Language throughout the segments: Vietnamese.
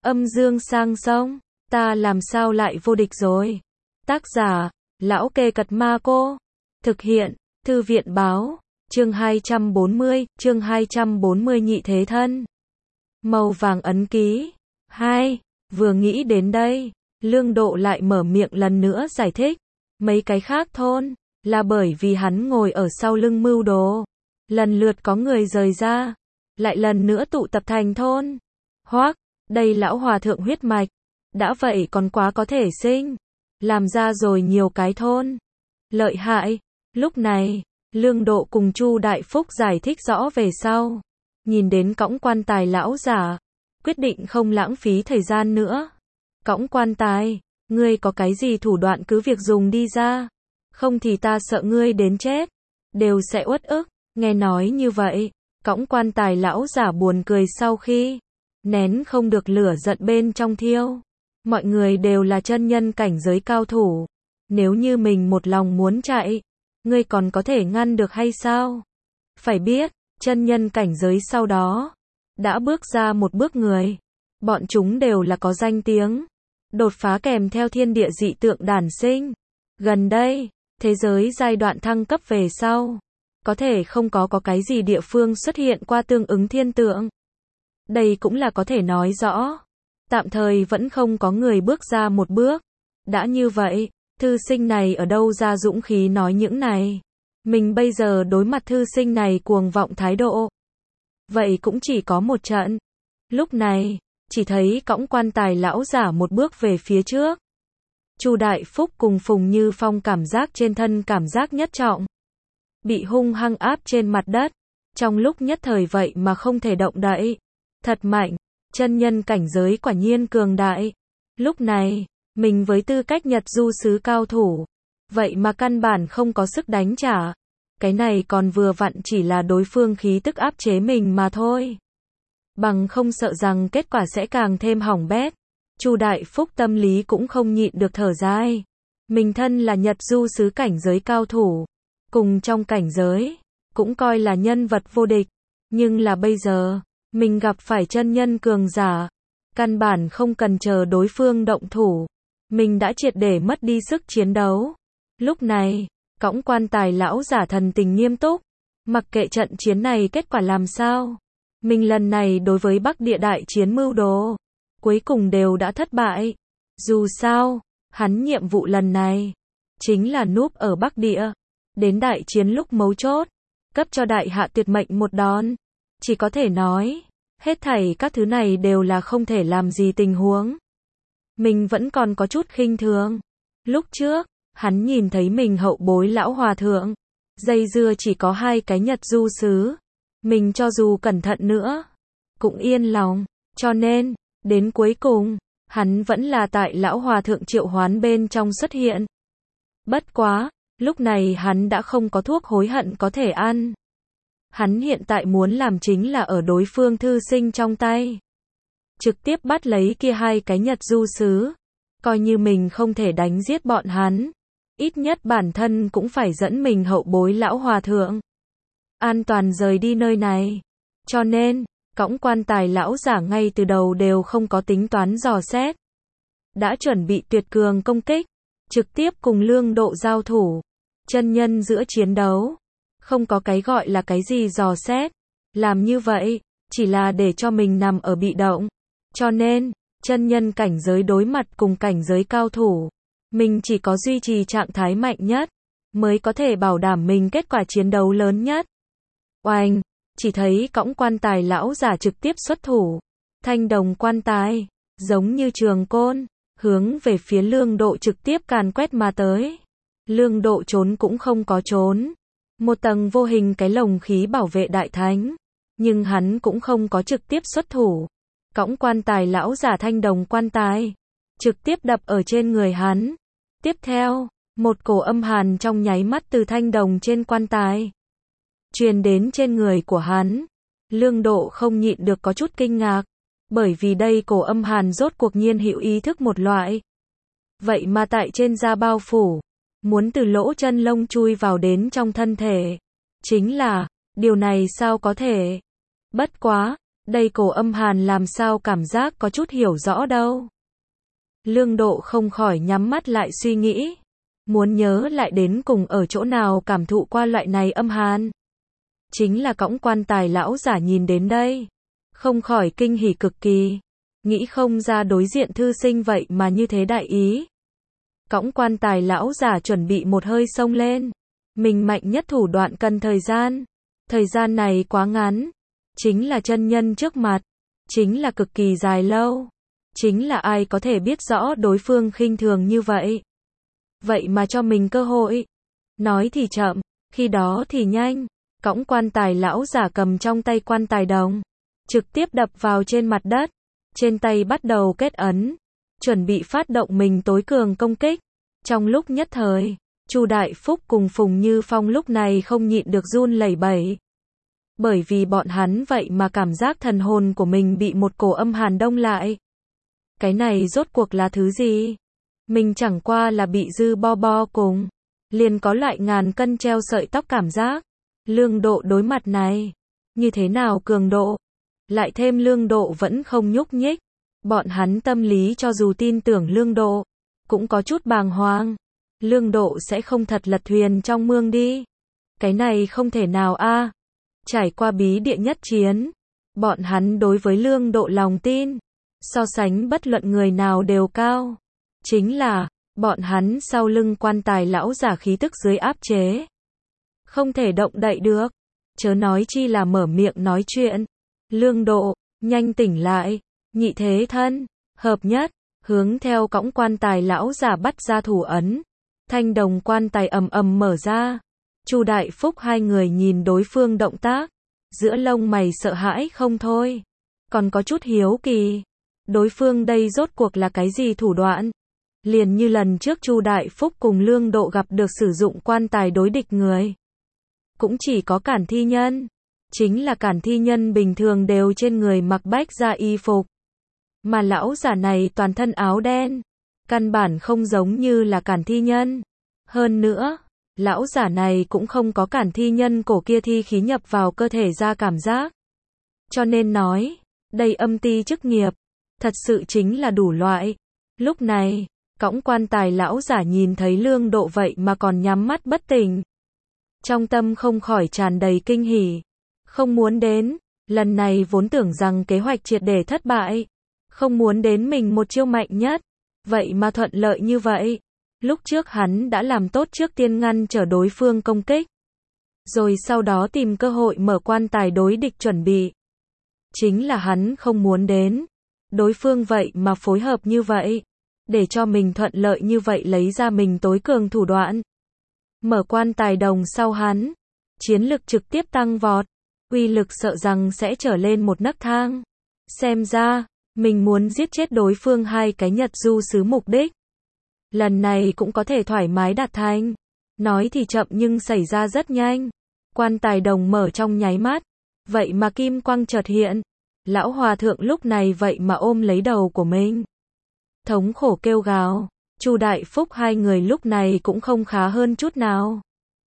Âm dương sang sông, ta làm sao lại vô địch rồi. Tác giả, Lão Kê Cật Ma Cô. Thực hiện, Thư viện báo, chương 240 nhị thế thân. Màu vàng ấn ký. 2. Vừa nghĩ đến đây, Lương Độ lại mở miệng lần nữa giải thích. Mấy cái khác thôn, là bởi vì hắn ngồi ở sau lưng mưu đồ. Lần lượt có người rời ra, lại lần nữa tụ tập thành thôn. Hoắc, đây lão hòa thượng huyết mạch, đã vậy còn quá có thể sinh, làm ra rồi nhiều cái thôn. Lợi hại. Lúc này, Lương Độ cùng Chu Đại Phúc giải thích rõ về sau. Nhìn đến cõng quan tài lão giả, quyết định không lãng phí thời gian nữa. Cõng quan tài, ngươi có cái gì thủ đoạn cứ việc dùng đi ra, không thì ta sợ ngươi đến chết đều sẽ uất ức. Nghe nói như vậy, cõng quan tài lão giả buồn cười sau khi nén không được lửa giận bên trong thiêu. Mọi người đều là chân nhân cảnh giới cao thủ, nếu như mình một lòng muốn chạy, ngươi còn có thể ngăn được hay sao? Phải biết, chân nhân cảnh giới sau đó đã bước ra một bước người, bọn chúng đều là có danh tiếng, đột phá kèm theo thiên địa dị tượng đản sinh. Gần đây, thế giới giai đoạn thăng cấp về sau, có thể không có cái gì địa phương xuất hiện qua tương ứng thiên tượng. Đây cũng là có thể nói rõ, tạm thời vẫn không có người bước ra một bước. Đã như vậy, thư sinh này ở đâu ra dũng khí nói những này? Mình bây giờ đối mặt thư sinh này cuồng vọng thái độ, vậy cũng chỉ có một trận. Lúc này, chỉ thấy cõng quan tài lão giả một bước về phía trước. Chu Đại Phúc cùng Phùng Như Phong cảm giác trên thân cảm giác nhất trọng, bị hung hăng áp trên mặt đất, trong lúc nhất thời vậy mà không thể động đậy. Thật mạnh, chân nhân cảnh giới quả nhiên cường đại. Lúc này, mình với tư cách Nhật du sứ cao thủ, vậy mà căn bản không có sức đánh trả. Cái này còn vừa vặn chỉ là đối phương khí tức áp chế mình mà thôi. Bằng không sợ rằng kết quả sẽ càng thêm hỏng bét. Chu Đại Phúc tâm lý cũng không nhịn được thở dài. Mình thân là Nhật du sứ cảnh giới cao thủ, cùng trong cảnh giới, cũng coi là nhân vật vô địch. Nhưng là bây giờ, mình gặp phải chân nhân cường giả, căn bản không cần chờ đối phương động thủ, mình đã triệt để mất đi sức chiến đấu. Lúc này, cõng quan tài lão giả thần tình nghiêm túc, mặc kệ trận chiến này kết quả làm sao, mình lần này đối với Bắc Địa đại chiến mưu đồ, cuối cùng đều đã thất bại. Dù sao, hắn nhiệm vụ lần này, chính là núp ở Bắc Địa, đến đại chiến lúc mấu chốt, cấp cho đại hạ tuyệt mệnh một đòn. Chỉ có thể nói, hết thảy các thứ này đều là không thể làm gì tình huống. Mình vẫn còn có chút khinh thường. Lúc trước, hắn nhìn thấy mình hậu bối lão hòa thượng, dây dưa chỉ có 2 cái Nhật du sứ. Mình cho dù cẩn thận nữa, cũng yên lòng. Cho nên, đến cuối cùng, hắn vẫn là tại lão hòa thượng triệu hoán bên trong xuất hiện. Bất quá, lúc này hắn đã không có thuốc hối hận có thể ăn. Hắn hiện tại muốn làm chính là ở đối phương thư sinh trong tay, trực tiếp bắt lấy kia 2 cái Nhật du sứ. Coi như mình không thể đánh giết bọn hắn, ít nhất bản thân cũng phải dẫn mình hậu bối lão hòa thượng an toàn rời đi nơi này. Cho nên, cõng quan tài lão giả ngay từ đầu đều không có tính toán dò xét, đã chuẩn bị tuyệt cường công kích, trực tiếp cùng Lương Độ giao thủ. Chân nhân giữa chiến đấu, không có cái gọi là cái gì dò xét, làm như vậy, chỉ là để cho mình nằm ở bị động. Cho nên, chân nhân cảnh giới đối mặt cùng cảnh giới cao thủ, mình chỉ có duy trì trạng thái mạnh nhất, mới có thể bảo đảm mình kết quả chiến đấu lớn nhất. Oanh, chỉ thấy cõng quan tài lão giả trực tiếp xuất thủ, thanh đồng quan tài, giống như trường côn, hướng về phía Lương Độ trực tiếp càn quét mà tới. Lương Độ trốn cũng không có trốn, một tầng vô hình cái lồng khí bảo vệ đại thánh, nhưng hắn cũng không có trực tiếp xuất thủ. Cõng quan tài lão giả thanh đồng quan tài, trực tiếp đập ở trên người hắn. Tiếp theo, một cổ âm hàn trong nháy mắt từ thanh đồng trên quan tài truyền đến trên người của hắn. Lương Độ không nhịn được có chút kinh ngạc, bởi vì đây cổ âm hàn rốt cuộc nhiên hữu ý thức một loại. Vậy mà tại trên da bao phủ, muốn từ lỗ chân lông chui vào đến trong thân thể. Chính là, điều này sao có thể? Bất quá, Đây cổ âm hàn làm sao cảm giác có chút hiểu rõ đâu. Lương Độ không khỏi nhắm mắt lại suy nghĩ. Muốn nhớ lại đến cùng ở chỗ nào cảm thụ qua loại này âm hàn. Chính là cõng quan tài lão giả nhìn đến đây. Không khỏi kinh hỉ cực kỳ. Nghĩ không ra đối diện thư sinh vậy mà như thế đại ý. Cõng quan tài lão giả chuẩn bị một hơi xông lên. Mình mạnh nhất thủ đoạn cần thời gian. Thời gian này quá ngắn. Chính là chân nhân trước mặt. Chính là cực kỳ dài lâu. Chính là ai có thể biết rõ đối phương khinh thường như vậy. Vậy mà cho mình cơ hội. Nói thì chậm, khi đó thì nhanh. Cõng quan tài lão giả cầm trong tay quan tài đồng. Trực tiếp đập vào trên mặt đất. Trên tay bắt đầu kết ấn. Chuẩn bị phát động mình tối cường công kích. Trong lúc nhất thời, Chu Đại Phúc cùng Phùng Như Phong lúc này không nhịn được run lẩy bẩy. Bởi vì bọn hắn vậy mà cảm giác thần hồn của mình bị một cổ âm hàn đông lại. Cái này rốt cuộc là thứ gì? Mình chẳng qua là bị dư bo bo cùng. Liền có loại ngàn cân treo sợi tóc cảm giác. Lương Độ đối mặt này. Như thế nào cường độ? Lại thêm Lương Độ vẫn không nhúc nhích. Bọn hắn tâm lý cho dù tin tưởng Lương Độ. Cũng có chút bàng hoàng. Lương Độ sẽ không thật lật thuyền trong mương đi. Cái này không thể nào a. Trải qua bí địa nhất chiến. Bọn hắn đối với Lương Độ lòng tin. So sánh bất luận người nào đều cao. Chính là, bọn hắn sau lưng quan tài lão giả khí tức dưới áp chế. Không thể động đậy được. Chớ nói chi là mở miệng nói chuyện. Lương Độ, nhanh tỉnh lại. Nhị thế thân, hợp nhất. Hướng theo cõng quan tài lão giả bắt ra thủ ấn. Thanh đồng quan tài ầm ầm mở ra. Chu Đại Phúc hai người nhìn đối phương động tác. Giữa lông mày sợ hãi không thôi. Còn có chút hiếu kỳ. Đối phương đây rốt cuộc là cái gì thủ đoạn? Liền như lần trước Chu Đại Phúc cùng Lương Độ gặp được sử dụng quan tài đối địch người. Cũng chỉ có cản thi nhân. Chính là cản thi nhân bình thường đều trên người mặc bách gia y phục. Mà lão giả này toàn thân áo đen. Căn bản không giống như là cản thi nhân. Hơn nữa, lão giả này cũng không có cản thi nhân cổ kia thi khí nhập vào cơ thể ra cảm giác. Cho nên nói, đây âm ti chức nghiệp. Thật sự chính là đủ loại. Lúc này, cõng quan tài lão giả nhìn thấy Lương Độ vậy mà còn nhắm mắt bất tỉnh. Trong tâm không khỏi tràn đầy kinh hỉ. Không muốn đến, lần này vốn tưởng rằng kế hoạch triệt để thất bại. Không muốn đến mình một chiêu mạnh nhất. Vậy mà thuận lợi như vậy. Lúc trước hắn đã làm tốt trước tiên ngăn trở đối phương công kích. Rồi sau đó tìm cơ hội mở quan tài đối địch chuẩn bị. Chính là hắn không muốn đến. Đối phương vậy mà phối hợp như vậy. Để cho mình thuận lợi như vậy lấy ra mình tối cường thủ đoạn. Mở quan tài đồng sau hắn. Chiến lực trực tiếp tăng vọt. Uy lực sợ rằng sẽ trở lên một nấc thang. Xem ra, mình muốn giết chết đối phương hai cái Nhật du sứ mục đích. Lần này cũng có thể thoải mái đạt thành. Nói thì chậm nhưng xảy ra rất nhanh. Quan tài đồng mở trong nháy mắt. Vậy mà kim quang chợt hiện. Lão hòa thượng lúc này vậy mà ôm lấy đầu của mình. Thống khổ kêu gào. Chu Đại Phúc hai người lúc này cũng không khá hơn chút nào.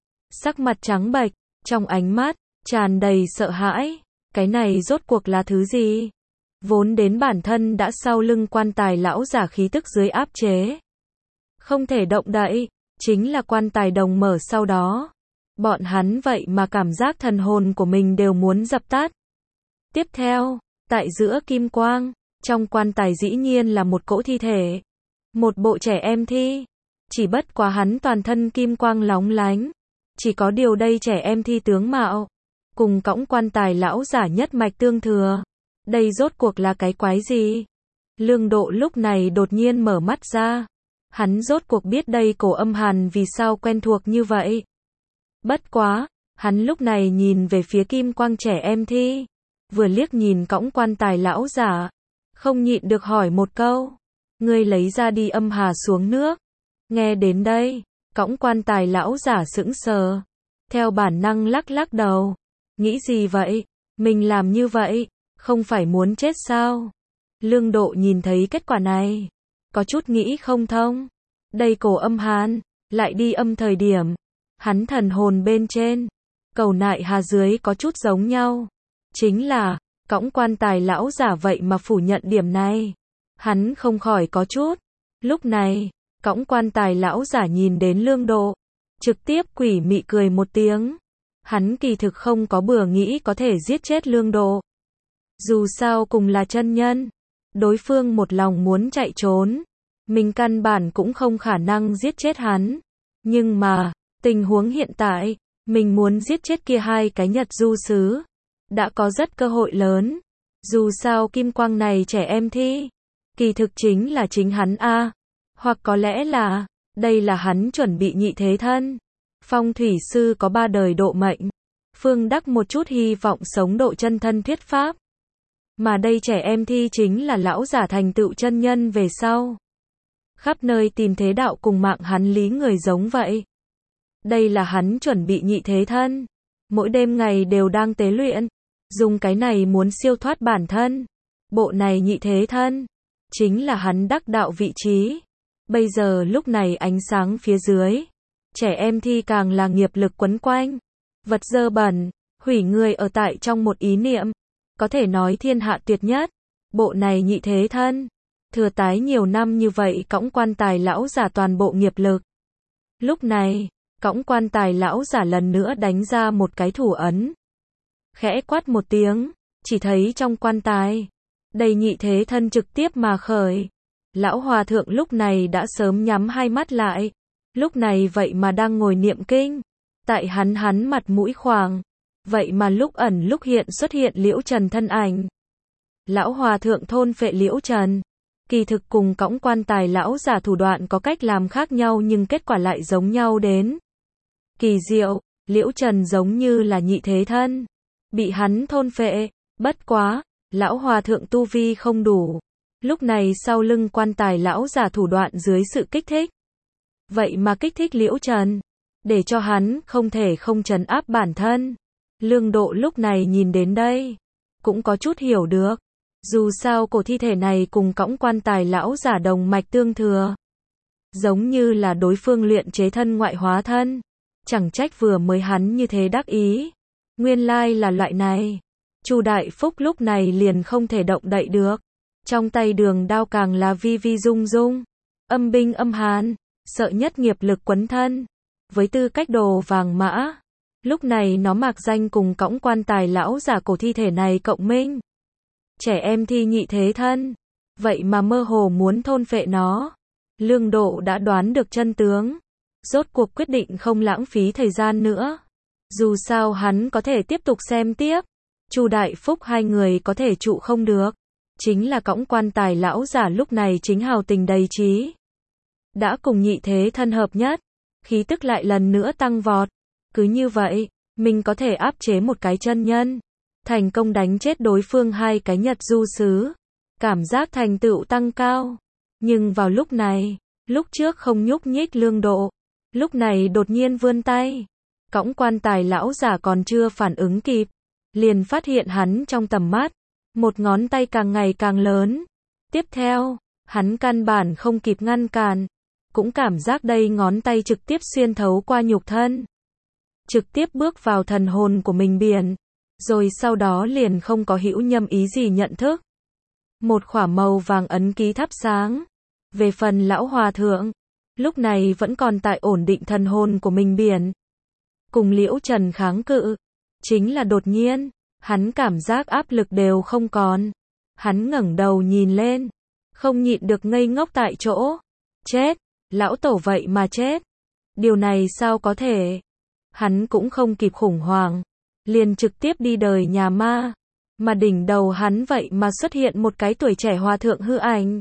Sắc mặt trắng bệch, trong ánh mắt tràn đầy sợ hãi. Cái này rốt cuộc là thứ gì? Vốn đến bản thân đã sau lưng quan tài lão giả khí tức dưới áp chế. Không thể động đậy, chính là quan tài đồng mở sau đó. Bọn hắn vậy mà cảm giác thần hồn của mình đều muốn dập tắt. Tiếp theo, tại giữa kim quang, trong quan tài dĩ nhiên là một cỗ thi thể. Một bộ trẻ em thi. Chỉ bất quá hắn toàn thân kim quang lóng lánh. Chỉ có điều đây trẻ em thi tướng mạo. Cùng cõng quan tài lão giả nhất mạch tương thừa. Đây rốt cuộc là cái quái gì? Lương Độ lúc này đột nhiên mở mắt ra. Hắn rốt cuộc biết đây cổ âm hàn vì sao quen thuộc như vậy. Bất quá, hắn lúc này nhìn về phía kim quang trẻ em thi. Vừa liếc nhìn cõng quan tài lão giả. Không nhịn được hỏi một câu. Ngươi lấy ra đi âm hà xuống nước. Nghe đến đây, cõng quan tài lão giả sững sờ. Theo bản năng lắc lắc đầu. Nghĩ gì vậy? Mình làm như vậy, không phải muốn chết sao? Lương Độ nhìn thấy kết quả này. Có chút nghĩ không thông. Đây cổ âm hàn, lại đi âm thời điểm. Hắn thần hồn bên trên. Cầu nại hà dưới có chút giống nhau. Chính là, Cõng quan tài lão giả vậy mà phủ nhận điểm này. Hắn không khỏi có chút. Lúc này, cõng quan tài lão giả nhìn đến Lương Độ, trực tiếp quỷ mị cười một tiếng. Hắn kỳ thực không có bừa nghĩ có thể giết chết Lương Độ. Dù sao cùng là chân nhân, đối phương một lòng muốn chạy trốn, mình căn bản cũng không khả năng giết chết hắn. Nhưng mà, tình huống hiện tại, mình muốn giết chết kia hai cái Nhật du sứ, đã có rất cơ hội lớn. Dù sao kim quang này trẻ em thi, kỳ thực chính là chính hắn a, hoặc có lẽ là, đây là hắn chuẩn bị nhị thế thân. Phong thủy sư có 3 đời độ mệnh, phương đắc một chút hy vọng sống độ chân thân thuyết pháp. Mà đây trẻ em thi chính là lão giả thành tựu chân nhân về sau. Khắp nơi tìm thế đạo cùng mạng hắn lý người giống vậy. Đây là hắn chuẩn bị nhị thế thân. Mỗi đêm ngày đều đang tế luyện. Dùng cái này muốn siêu thoát bản thân. Bộ này nhị thế thân. Chính là hắn đắc đạo vị trí. Bây giờ lúc này ánh sáng phía dưới. Trẻ em thi càng là nghiệp lực quấn quanh. Vật dơ bẩn. Hủy người ở tại trong một ý niệm. Có thể nói thiên hạ tuyệt nhất. Bộ này nhị thế thân. Thừa tái nhiều năm như vậy cõng quan tài lão giả toàn bộ nghiệp lực. Lúc này, cõng quan tài lão giả lần nữa đánh ra một cái thủ ấn. Khẽ quát một tiếng, chỉ thấy trong quan tài, đầy nhị thế thân trực tiếp mà khởi. Lão hòa thượng lúc này đã sớm nhắm hai mắt lại. Lúc này vậy mà đang ngồi niệm kinh. Tại hắn mặt mũi khoảng. Vậy mà lúc ẩn lúc hiện xuất hiện Liễu Trần thân ảnh. Lão hòa thượng thôn phệ Liễu Trần. Kỳ thực cùng cõng quan tài lão giả thủ đoạn có cách làm khác nhau nhưng kết quả lại giống nhau đến. Kỳ diệu, Liễu Trần giống như là nhị thế thân. Bị hắn thôn phệ, bất quá, lão hòa thượng tu vi không đủ. Lúc này sau lưng quan tài lão giả thủ đoạn dưới sự kích thích. Vậy mà kích thích Liễu Trần, để cho hắn không thể không trấn áp bản thân. Lương Độ lúc này nhìn đến đây, cũng có chút hiểu được. Dù sao cổ thi thể này cùng cõng quan tài lão giả đồng mạch tương thừa. Giống như là đối phương luyện chế thân ngoại hóa thân. Chẳng trách vừa mới hắn như thế đắc ý. Nguyên lai là loại này. Chu Đại Phúc lúc này liền không thể động đậy được. Trong tay đường đao càng là vi vi rung rung. Âm binh âm hàn, sợ nhất nghiệp lực quấn thân. Với tư cách đồ vàng mã. Lúc này nó mạc danh cùng cõng quan tài lão giả cổ thi thể này cộng minh. Trẻ em thi nhị thế thân. Vậy mà mơ hồ muốn thôn phệ nó. Lương Độ đã đoán được chân tướng. Rốt cuộc quyết định không lãng phí thời gian nữa. Dù sao hắn có thể tiếp tục xem tiếp. Chu Đại Phúc hai người có thể trụ không được. Chính là cõng quan tài lão giả lúc này chính hào tình đầy trí. Đã cùng nhị thế thân hợp nhất. Khí tức lại lần nữa tăng vọt. Cứ như vậy, mình có thể áp chế một cái chân nhân. Thành công đánh chết đối phương hai cái Nhật du sứ. Cảm giác thành tựu tăng cao. Nhưng vào lúc này, lúc trước không nhúc nhích Lương Độ. Lúc này đột nhiên vươn tay. Cõng quan tài lão giả còn chưa phản ứng kịp. Liền phát hiện hắn trong tầm mắt. Một ngón tay càng ngày càng lớn. Tiếp theo, hắn căn bản không kịp ngăn cản. Cũng cảm giác đây ngón tay trực tiếp xuyên thấu qua nhục thân. Trực tiếp bước vào thần hồn của mình biển. Rồi sau đó liền không có hữu nhâm ý gì nhận thức. Một khỏa màu vàng ấn ký thắp sáng. Về phần lão hòa thượng, lúc này vẫn còn tại ổn định thần hồn của mình biển. Cùng Liễu Trần kháng cự. Chính là đột nhiên, hắn cảm giác áp lực đều không còn. Hắn ngẩng đầu nhìn lên. Không nhịn được ngây ngốc tại chỗ. Chết, lão tổ vậy mà chết. Điều này sao có thể? Hắn cũng không kịp khủng hoảng. Liền trực tiếp đi đời nhà ma. Mà đỉnh đầu hắn vậy mà xuất hiện một cái tuổi trẻ hòa thượng hư ảnh.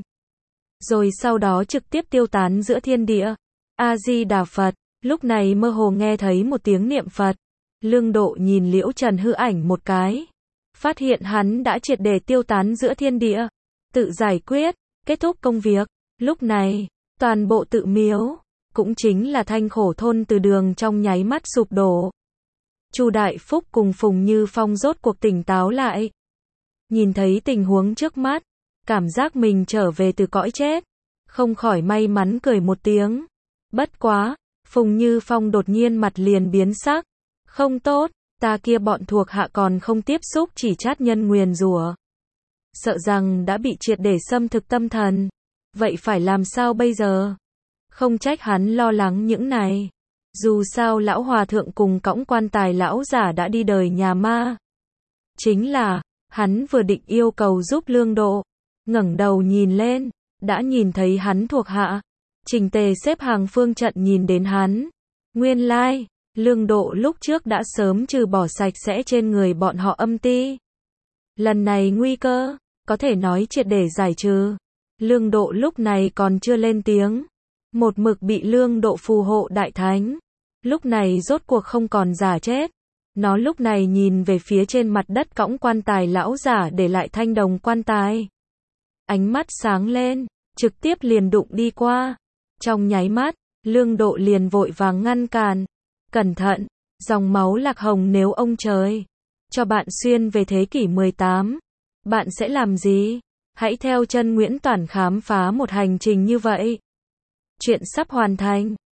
Rồi sau đó trực tiếp tiêu tán giữa thiên địa. A-di-đà Phật. Lúc này mơ hồ nghe thấy một tiếng niệm Phật. Lương Độ nhìn Liễu Trần hư ảnh một cái. Phát hiện hắn đã triệt để tiêu tán giữa thiên địa. Tự giải quyết, kết thúc công việc. Lúc này, toàn bộ tự miếu, cũng chính là Thanh Khổ thôn từ đường trong nháy mắt sụp đổ. Chu Đại Phúc cùng Phùng Như Phong rốt cuộc tỉnh táo lại. Nhìn thấy tình huống trước mắt, cảm giác mình trở về từ cõi chết. Không khỏi may mắn cười một tiếng. Bất quá, Phùng Như Phong đột nhiên mặt liền biến sắc. Không tốt, Ta kia bọn thuộc hạ còn không tiếp xúc chỉ chát nhân nguyền rủa. Sợ rằng đã bị triệt để xâm thực tâm thần. Vậy phải làm sao bây giờ? Không trách hắn lo lắng những này. Dù sao lão hòa thượng cùng cõng quan tài lão giả đã đi đời nhà ma. Chính là, hắn vừa định yêu cầu giúp Lương Độ, ngẩng đầu nhìn lên, đã nhìn thấy hắn thuộc hạ, chỉnh tề xếp hàng phương trận nhìn đến hắn. Nguyên lai, Lương Độ lúc trước đã sớm trừ bỏ sạch sẽ trên người bọn họ âm ti. Lần này nguy cơ, có thể nói triệt để giải trừ. Lương Độ lúc này còn chưa lên tiếng. Một mực bị Lương Độ phù hộ đại thánh. Lúc này rốt cuộc không còn giả chết. Nó lúc này nhìn về phía trên mặt đất cõng quan tài lão giả để lại thanh đồng quan tài. Ánh mắt sáng lên, trực tiếp liền đụng đi qua. Trong nháy mắt, Lương Độ liền vội vàng ngăn cản. Cẩn thận, dòng máu lạc hồng nếu ông trời cho bạn xuyên về thế kỷ 18, bạn sẽ làm gì? Hãy theo chân Nguyễn Toản khám phá một hành trình như vậy. Chuyện sắp hoàn thành.